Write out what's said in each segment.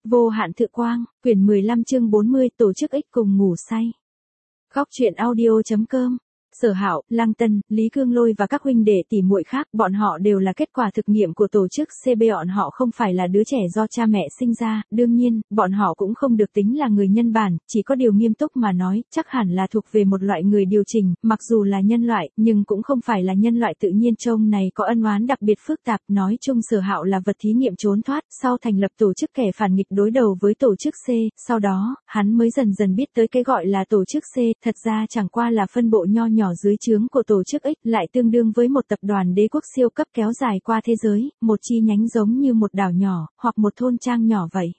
Vô hạn thự quang, quyển 15 chương 40 tổ chức X cùng ngủ say. Góc truyện audio.com. Sở Hạo, Lăng Tân, Lý Cương Lôi và các huynh đệ tỷ muội khác, bọn họ đều là kết quả thực nghiệm của tổ chức CB, bọn họ không phải là đứa trẻ do cha mẹ sinh ra, đương nhiên, bọn họ cũng không được tính là người nhân bản, chỉ có điều nghiêm túc mà nói, chắc hẳn là thuộc về một loại người điều chỉnh, mặc dù là nhân loại, nhưng cũng không phải là nhân loại tự nhiên. Trông này có ân oán đặc biệt phức tạp, nói chung Sở Hạo là vật thí nghiệm trốn thoát, sau thành lập tổ chức kẻ phản nghịch đối đầu với tổ chức C, sau đó, hắn mới dần dần biết tới cái gọi là tổ chức C, thật ra chẳng qua là phân bộ nho nhỏ dưới trướng của tổ chức X, lại tương đương với một tập đoàn đế quốc siêu cấp kéo dài qua thế giới, một chi nhánh giống như một đảo nhỏ, hoặc một thôn trang nhỏ vậy.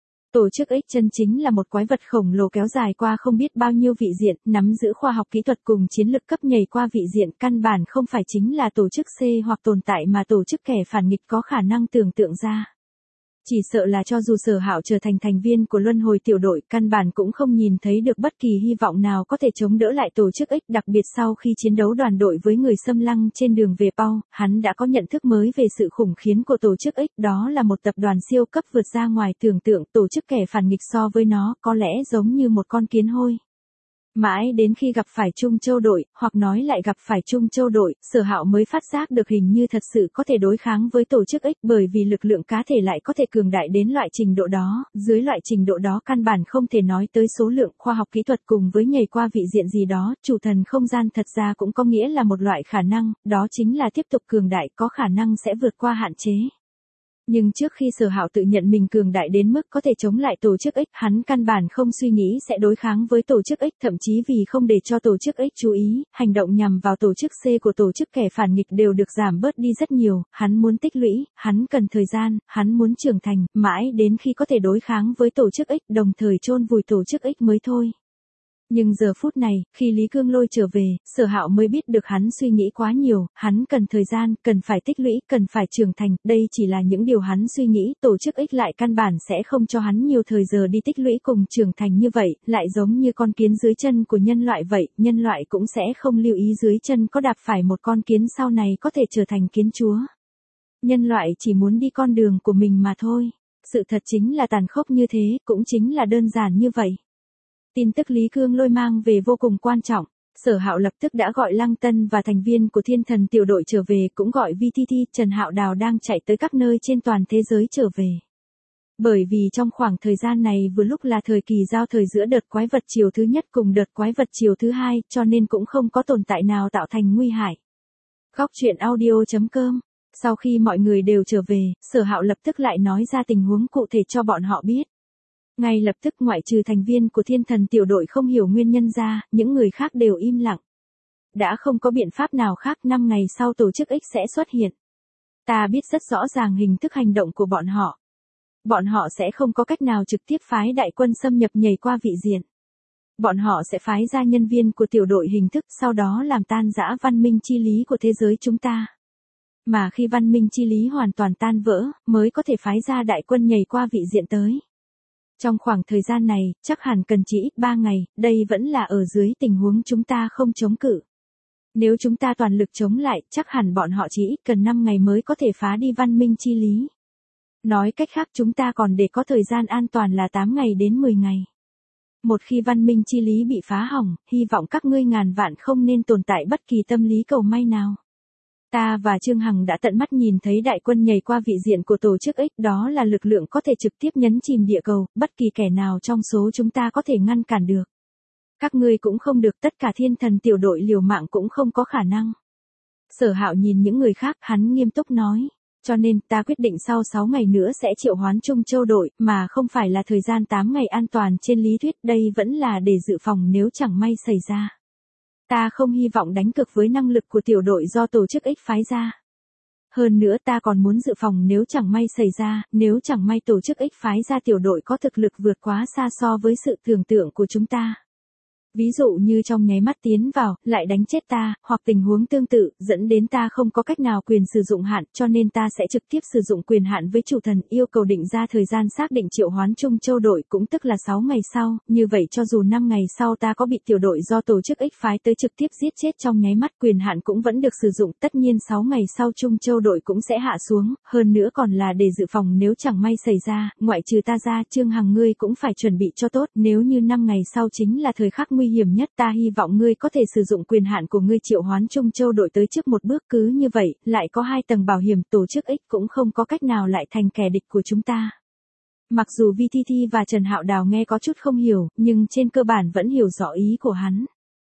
Tổ chức X chân chính là một quái vật khổng lồ kéo dài qua không biết bao nhiêu vị diện, nắm giữ khoa học kỹ thuật cùng chiến lực cấp nhảy qua vị diện, căn bản không phải chính là tổ chức C hoặc tồn tại mà tổ chức kẻ phản nghịch có khả năng tưởng tượng ra. Chỉ sợ là cho dù Sở Hạo trở thành thành viên của luân hồi tiểu đội, căn bản cũng không nhìn thấy được bất kỳ hy vọng nào có thể chống đỡ lại tổ chức X, đặc biệt sau khi chiến đấu đoàn đội với người xâm lăng trên đường về Pau, hắn đã có nhận thức mới về sự khủng khiếp của tổ chức X, đó là một tập đoàn siêu cấp vượt ra ngoài tưởng tượng, tổ chức kẻ phản nghịch so với nó có lẽ giống như một con kiến hôi. Mãi đến khi gặp phải Trung Châu đội, hoặc nói lại gặp phải Trung Châu đội, Sở Hạo mới phát giác được hình như thật sự có thể đối kháng với tổ chức X, bởi vì lực lượng cá thể lại có thể cường đại đến loại trình độ đó, dưới loại trình độ đó căn bản không thể nói tới số lượng khoa học kỹ thuật cùng với nhảy qua vị diện gì đó, chủ thần không gian thật ra cũng có nghĩa là một loại khả năng, đó chính là tiếp tục cường đại, có khả năng sẽ vượt qua hạn chế. Nhưng trước khi Sở Hạo tự nhận mình cường đại đến mức có thể chống lại tổ chức X, hắn căn bản không suy nghĩ sẽ đối kháng với tổ chức X, thậm chí vì không để cho tổ chức X chú ý, hành động nhằm vào tổ chức C của tổ chức kẻ phản nghịch đều được giảm bớt đi rất nhiều, hắn muốn tích lũy, hắn cần thời gian, hắn muốn trưởng thành, mãi đến khi có thể đối kháng với tổ chức X, đồng thời chôn vùi tổ chức X mới thôi. Nhưng giờ phút này, khi Lý Cương Lôi trở về, Sở Hạo mới biết được hắn suy nghĩ quá nhiều, hắn cần thời gian, cần phải tích lũy, cần phải trưởng thành, đây chỉ là những điều hắn suy nghĩ, tổ chức X lại căn bản sẽ không cho hắn nhiều thời giờ đi tích lũy cùng trưởng thành như vậy, lại giống như con kiến dưới chân của nhân loại vậy, nhân loại cũng sẽ không lưu ý dưới chân có đạp phải một con kiến sau này có thể trở thành kiến chúa. Nhân loại chỉ muốn đi con đường của mình mà thôi. Sự thật chính là tàn khốc như thế, cũng chính là đơn giản như vậy. Tin tức Lý Cương Lôi mang về vô cùng quan trọng, Sở Hạo lập tức đã gọi Lăng Tân và thành viên của Thiên Thần tiểu đội trở về, cũng gọi VTT, Trần Hạo Đào đang chạy tới các nơi trên toàn thế giới trở về. Bởi vì trong khoảng thời gian này vừa lúc là thời kỳ giao thời giữa đợt quái vật chiều thứ nhất cùng đợt quái vật chiều thứ hai, cho nên cũng không có tồn tại nào tạo thành nguy hại. Góc truyện audio.com. Sau khi mọi người đều trở về, Sở Hạo lập tức lại nói ra tình huống cụ thể cho bọn họ biết. Ngay lập tức ngoại trừ thành viên của Thiên Thần tiểu đội không hiểu nguyên nhân ra, những người khác đều im lặng. Đã không có biện pháp nào khác, 5 ngày sau tổ chức X sẽ xuất hiện. Ta biết rất rõ ràng hình thức hành động của bọn họ. Bọn họ sẽ không có cách nào trực tiếp phái đại quân xâm nhập nhảy qua vị diện. Bọn họ sẽ phái ra nhân viên của tiểu đội hình thức, sau đó làm tan rã văn minh chi lý của thế giới chúng ta. Mà khi văn minh chi lý hoàn toàn tan vỡ, mới có thể phái ra đại quân nhảy qua vị diện tới. Trong khoảng thời gian này, chắc hẳn cần chỉ ít 3 ngày, đây vẫn là ở dưới tình huống chúng ta không chống cự. Nếu chúng ta toàn lực chống lại, chắc hẳn bọn họ chỉ ít cần 5 ngày mới có thể phá đi văn minh chi lý. Nói cách khác chúng ta còn để có thời gian an toàn là 8 ngày đến 10 ngày. Một khi văn minh chi lý bị phá hỏng, hy vọng các ngươi ngàn vạn không nên tồn tại bất kỳ tâm lý cầu may nào. Ta và Trương Hằng đã tận mắt nhìn thấy đại quân nhảy qua vị diện của tổ chức X, đó là lực lượng có thể trực tiếp nhấn chìm địa cầu, bất kỳ kẻ nào trong số chúng ta có thể ngăn cản được. Các ngươi cũng không được, tất cả Thiên Thần tiểu đội liều mạng cũng không có khả năng. Sở Hạo nhìn những người khác, hắn nghiêm túc nói. Cho nên, ta quyết định sau 6 ngày nữa sẽ triệu hoán Trung Châu đội, mà không phải là thời gian 8 ngày an toàn trên lý thuyết, đây vẫn là để dự phòng nếu chẳng may xảy ra. Ta không hy vọng đánh cược với năng lực của tiểu đội do tổ chức X phái ra. Hơn nữa ta còn muốn dự phòng nếu chẳng may xảy ra, nếu chẳng may tổ chức X phái ra tiểu đội có thực lực vượt quá xa so với sự tưởng tượng của chúng ta. Ví dụ như trong nháy mắt tiến vào, lại đánh chết ta, hoặc tình huống tương tự, dẫn đến ta không có cách nào quyền sử dụng hạn, cho nên ta sẽ trực tiếp sử dụng quyền hạn với chủ thần, yêu cầu định ra thời gian xác định triệu hoán Trung Châu đội, cũng tức là 6 ngày sau, như vậy cho dù 5 ngày sau ta có bị tiểu đội do tổ chức X phái tới trực tiếp giết chết trong nháy mắt, quyền hạn cũng vẫn được sử dụng, tất nhiên 6 ngày sau Trung Châu đội cũng sẽ hạ xuống, hơn nữa còn là để dự phòng nếu chẳng may xảy ra, ngoại trừ ta ra, Trương Hằng ngươi cũng phải chuẩn bị cho tốt, nếu như 5 ngày sau chính là thời khắc nguy hiểm nhất, ta hy vọng ngươi có thể sử dụng quyền hạn của ngươi triệu hoán Trung Châu đội tới trước một bước, cứ như vậy, lại có 2 tầng bảo hiểm, tổ chức X cũng không có cách nào lại thành kẻ địch của chúng ta. Mặc dù VTT và Trần Hạo Đào nghe có chút không hiểu, nhưng trên cơ bản vẫn hiểu rõ ý của hắn.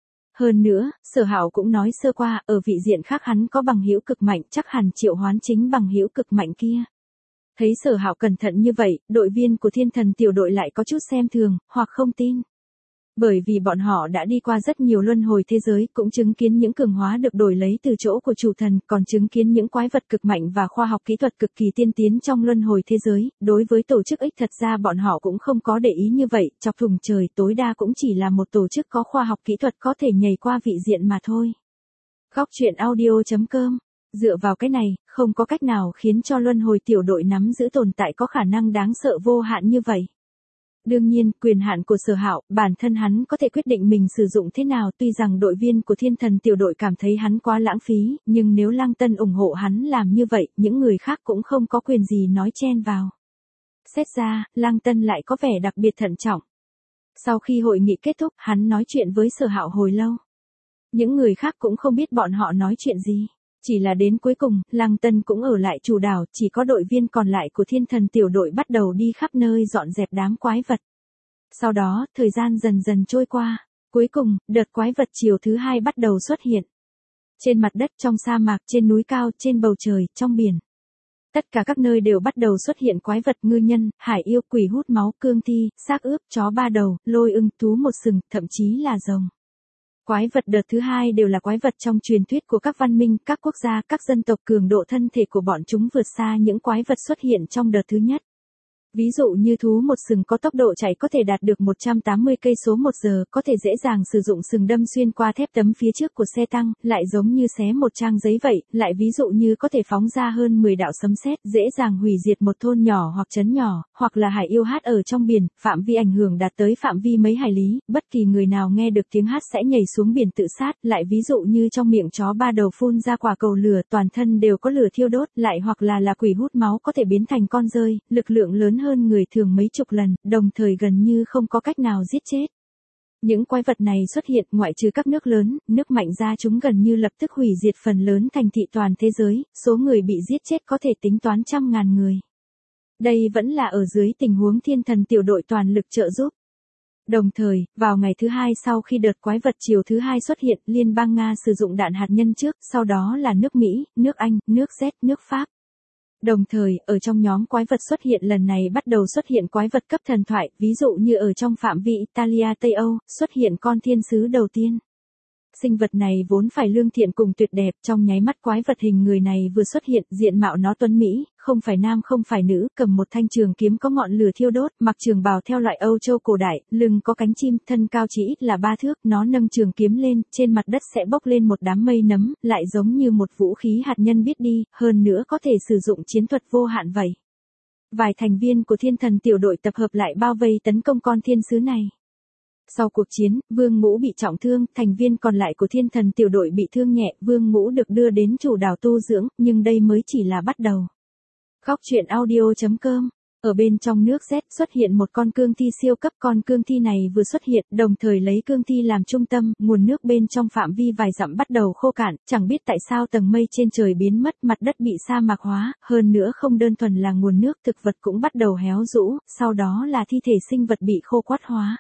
Hơn nữa, Sở Hạo cũng nói sơ qua, ở vị diện khác hắn có bằng hữu cực mạnh, chắc hẳn triệu hoán chính bằng hữu cực mạnh kia. Thấy Sở Hạo cẩn thận như vậy, đội viên của Thiên Thần tiểu đội lại có chút xem thường, hoặc không tin. Bởi vì bọn họ đã đi qua rất nhiều luân hồi thế giới, cũng chứng kiến những cường hóa được đổi lấy từ chỗ của chủ thần, còn chứng kiến những quái vật cực mạnh và khoa học kỹ thuật cực kỳ tiên tiến trong luân hồi thế giới, đối với tổ chức X thật ra bọn họ cũng không có để ý như vậy, chọc thùng trời tối đa cũng chỉ là một tổ chức có khoa học kỹ thuật có thể nhảy qua vị diện mà thôi. Góc truyện audio.com. Dựa vào cái này, không có cách nào khiến cho luân hồi tiểu đội nắm giữ tồn tại có khả năng đáng sợ vô hạn như vậy. Đương nhiên, quyền hạn của Sở Hạo, bản thân hắn có thể quyết định mình sử dụng thế nào, tuy rằng đội viên của Thiên Thần tiểu đội cảm thấy hắn quá lãng phí, nhưng nếu Lăng Tân ủng hộ hắn làm như vậy, những người khác cũng không có quyền gì nói chen vào. Xét ra, Lăng Tân lại có vẻ đặc biệt thận trọng. Sau khi hội nghị kết thúc, hắn nói chuyện với Sở Hạo hồi lâu. Những người khác cũng không biết bọn họ nói chuyện gì. Chỉ là đến cuối cùng, Lăng Tân cũng ở lại chủ đảo, chỉ có đội viên còn lại của Thiên Thần tiểu đội bắt đầu đi khắp nơi dọn dẹp đám quái vật. Sau đó, thời gian dần dần trôi qua. Cuối cùng, đợt quái vật chiều thứ 2 bắt đầu xuất hiện. Trên mặt đất, trong sa mạc, trên núi cao, trên bầu trời, trong biển. Tất cả các nơi đều bắt đầu xuất hiện quái vật, ngư nhân, hải yêu, quỷ hút máu, cương thi, xác ướp, chó ba đầu, lôi ưng, thú một sừng, thậm chí là rồng. Quái vật đợt thứ 2 đều là quái vật trong truyền thuyết của các văn minh, các quốc gia, các dân tộc, cường độ thân thể của bọn chúng vượt xa những quái vật xuất hiện trong đợt thứ nhất. Ví dụ như thú một sừng có tốc độ chạy có thể đạt được 180 cây số một giờ, có thể dễ dàng sử dụng sừng đâm xuyên qua thép tấm phía trước của xe tăng, lại giống như xé một trang giấy vậy, lại ví dụ như có thể phóng ra hơn 10 đạo sấm sét, dễ dàng hủy diệt một thôn nhỏ hoặc trấn nhỏ, hoặc là hải yêu hát ở trong biển, phạm vi ảnh hưởng đạt tới phạm vi mấy hải lý, bất kỳ người nào nghe được tiếng hát sẽ nhảy xuống biển tự sát, lại ví dụ như trong miệng chó ba đầu phun ra quả cầu lửa, toàn thân đều có lửa thiêu đốt, lại hoặc là quỷ hút máu có thể biến thành con dơi, lực lượng lớn hơn người thường mấy chục lần, đồng thời gần như không có cách nào giết chết. Những quái vật này xuất hiện ngoại trừ các nước lớn, nước mạnh ra chúng gần như lập tức hủy diệt phần lớn thành thị toàn thế giới, số người bị giết chết có thể tính toán trăm ngàn người. Đây vẫn là ở dưới tình huống Thiên Thần tiểu đội toàn lực trợ giúp. Đồng thời, vào ngày thứ 2 sau khi đợt quái vật chiều thứ 2 xuất hiện, Liên bang Nga sử dụng đạn hạt nhân trước, sau đó là nước Mỹ, nước Anh, nước Z, nước Pháp. Đồng thời, ở trong nhóm quái vật xuất hiện lần này bắt đầu xuất hiện quái vật cấp thần thoại, ví dụ như ở trong phạm vi Italia Tây Âu, xuất hiện con thiên sứ đầu tiên. Sinh vật này vốn phải lương thiện cùng tuyệt đẹp, trong nháy mắt quái vật hình người này vừa xuất hiện, diện mạo nó tuấn mỹ, không phải nam không phải nữ, cầm một thanh trường kiếm có ngọn lửa thiêu đốt, mặc trường bào theo loại Âu Châu cổ đại, lưng có cánh chim, thân cao chỉ ít là 3 thước, nó nâng trường kiếm lên, trên mặt đất sẽ bốc lên một đám mây nấm, lại giống như một vũ khí hạt nhân biết đi, hơn nữa có thể sử dụng chiến thuật vô hạn vậy. Vài thành viên của Thiên Thần tiểu đội tập hợp lại bao vây tấn công con thiên sứ này. Sau cuộc chiến, Vương Ngũ bị trọng thương, thành viên còn lại của Thiên Thần tiểu đội bị thương nhẹ, Vương Ngũ được đưa đến chủ đảo tu dưỡng, nhưng đây mới chỉ là bắt đầu. Góc truyện audio.com. Ở bên trong nước Z xuất hiện một con cương thi siêu cấp, con cương thi này vừa xuất hiện, đồng thời lấy cương thi làm trung tâm, nguồn nước bên trong phạm vi vài dặm bắt đầu khô cạn, chẳng biết tại sao tầng mây trên trời biến mất, mặt đất bị sa mạc hóa, hơn nữa không đơn thuần là nguồn nước, thực vật cũng bắt đầu héo rũ, sau đó là thi thể sinh vật bị khô quắt hóa.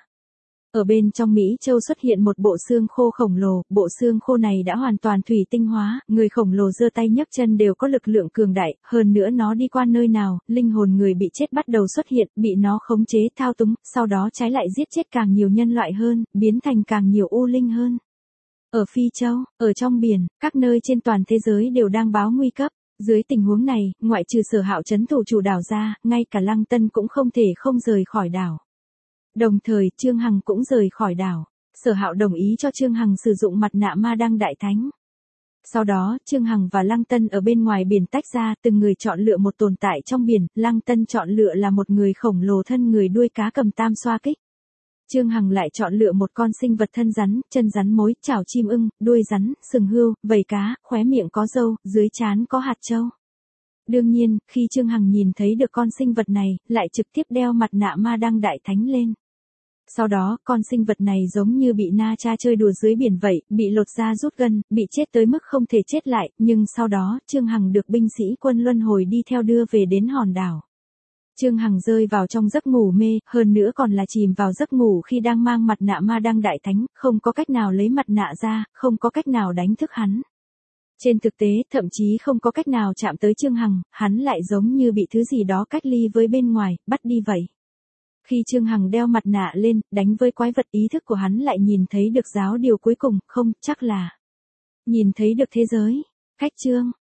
Ở bên trong Mỹ Châu xuất hiện một bộ xương khô khổng lồ, bộ xương khô này đã hoàn toàn thủy tinh hóa, người khổng lồ giơ tay nhấc chân đều có lực lượng cường đại, hơn nữa nó đi qua nơi nào, linh hồn người bị chết bắt đầu xuất hiện, bị nó khống chế thao túng, sau đó trái lại giết chết càng nhiều nhân loại hơn, biến thành càng nhiều u linh hơn. Ở Phi Châu, ở trong biển, các nơi trên toàn thế giới đều đang báo nguy cấp. Dưới tình huống này, ngoại trừ Sở Hạo trấn thủ chủ đảo ra, ngay cả Lăng Tân cũng không thể không rời khỏi đảo. Đồng thời Trương Hằng cũng rời khỏi đảo. Sở Hạo đồng ý cho Trương Hằng sử dụng mặt nạ ma đăng đại thánh. Sau đó, Trương Hằng và Lăng Tân ở bên ngoài biển tách ra, từng người chọn lựa một tồn tại trong biển, Lăng Tân chọn lựa là một người khổng lồ thân người đuôi cá cầm tam xoa kích. Trương Hằng lại chọn lựa một con sinh vật thân rắn, chân rắn mối, chảo chim ưng, đuôi rắn, sừng hươu, vảy cá, khóe miệng có râu, dưới trán có hạt châu. Đương nhiên, khi Trương Hằng nhìn thấy được con sinh vật này, lại trực tiếp đeo mặt nạ ma đăng đại thánh lên. Sau đó, con sinh vật này giống như bị Na Cha chơi đùa dưới biển vậy, bị lột da rút gân, bị chết tới mức không thể chết lại, nhưng sau đó, Trương Hằng được binh sĩ quân luân hồi đi theo đưa về đến hòn đảo. Trương Hằng rơi vào trong giấc ngủ mê, hơn nữa còn là chìm vào giấc ngủ khi đang mang mặt nạ ma đăng đại thánh, không có cách nào lấy mặt nạ ra, không có cách nào đánh thức hắn. Trên thực tế, thậm chí không có cách nào chạm tới Trương Hằng, hắn lại giống như bị thứ gì đó cách ly với bên ngoài, bắt đi vậy. Khi Trương Hằng đeo mặt nạ lên, đánh với quái vật, ý thức của hắn lại nhìn thấy được giáo điều cuối cùng, không, chắc là nhìn thấy được thế giới. Cách chương